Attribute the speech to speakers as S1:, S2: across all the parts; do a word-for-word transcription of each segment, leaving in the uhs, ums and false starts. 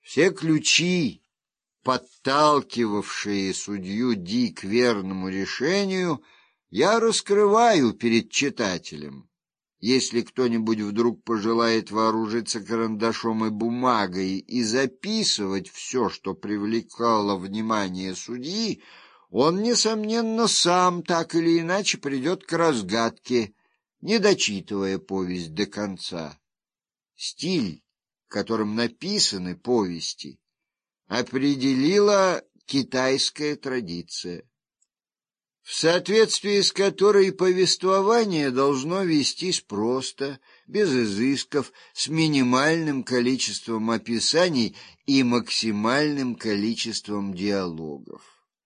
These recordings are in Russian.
S1: Все ключи, подталкивавшие судью Ди к верному решению, я раскрываю перед читателем. Если кто-нибудь вдруг пожелает вооружиться карандашом и бумагой и записывать все, что привлекало внимание судьи, он, несомненно, сам так или иначе придет к разгадке, не дочитывая повесть до конца. Стиль, которым написаны повести, определила китайская традиция, в соответствии с которой повествование должно вестись просто, без изысков, с минимальным количеством описаний и максимальным количеством диалогов.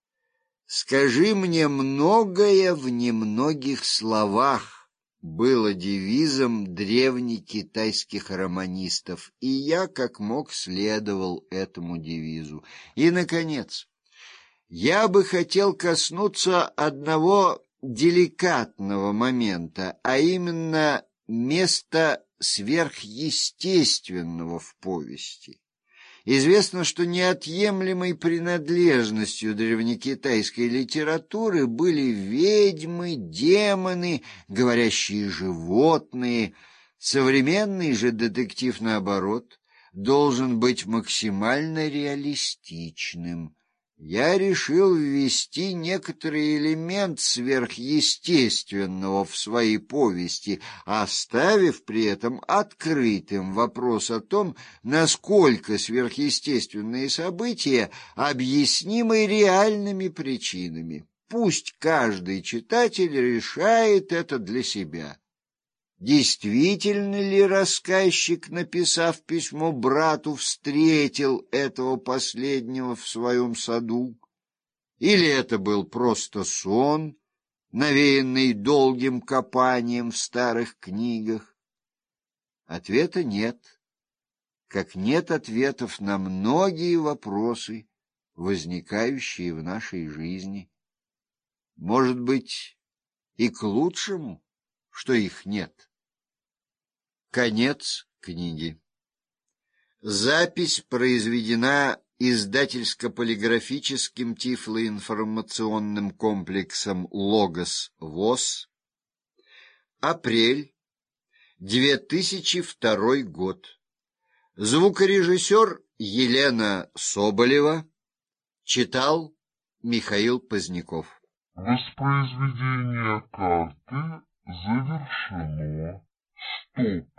S1: «Скажи мне многое в немногих словах» было девизом древнекитайских романистов, и я как мог следовал этому девизу. И, наконец, я бы хотел коснуться одного деликатного момента, а именно места сверхъестественного в повести. Известно, что неотъемлемой принадлежностью древнекитайской литературы были ведьмы, демоны, говорящие животные. Современный же детектив, наоборот, должен быть максимально реалистичным. Я решил ввести некоторый элемент сверхъестественного в свои повести, оставив при этом открытым вопрос о том, насколько сверхъестественные события объяснимы реальными причинами. Пусть каждый читатель решает это для себя. Действительно ли рассказчик, написав письмо брату, встретил этого последнего в своем саду? Или это был просто сон, навеянный долгим копанием в старых книгах? Ответа нет, как нет ответов на многие вопросы, возникающие в нашей жизни. Может быть, и к лучшему, что их нет. Конец книги. Запись произведена издательско-полиграфическим тифлоинформационным комплексом «Логос ВОС». Апрель две тысячи второй год. Звукорежиссер Елена Соболева. Читал Михаил Поздняков.
S2: Воспроизведение карты завершено. Стоп.